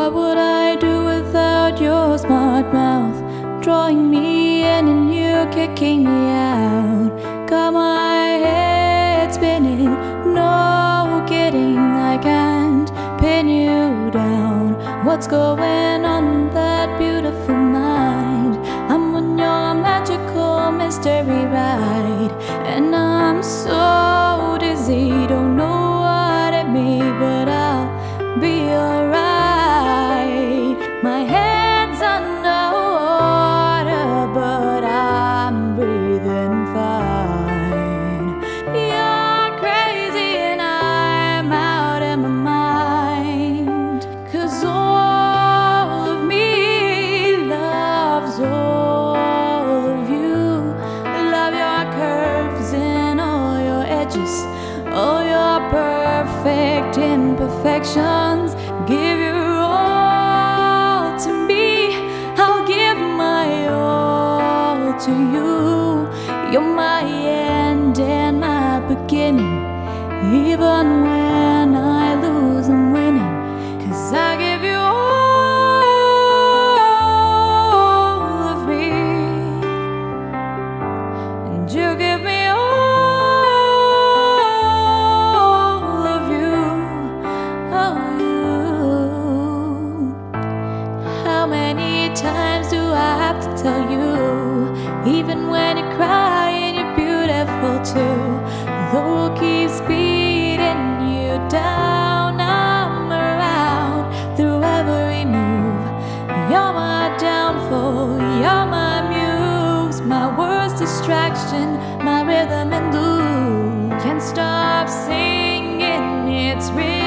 What would I do without your smart mouth? Drawing me in and you kicking me out. Got my head spinning, no kidding, I can't pin you down. What's going on in that beautiful mind? I'm on your magical mystery ride, and I'm so dizzy, don't know what it means, but I'll be alright. My head's underwater, but I'm breathing fine. You're crazy and I'm out of my mind, 'cause all of me loves all of you. Love your curves and all your edges, all your perfect imperfections. Give your all to me, I'll give my all to you. You're my end and my beginning. Even when I lose, I'm winning, 'cause I give you all of me, and you give me all of you. Oh, you. How many times do I have to tell you? Even when you're crying, you're beautiful too. The world keeps beating you down, I'm around through every move. You're my downfall, you're my muse, my worst distraction, my rhythm and blues. Can't stop singing, it's real.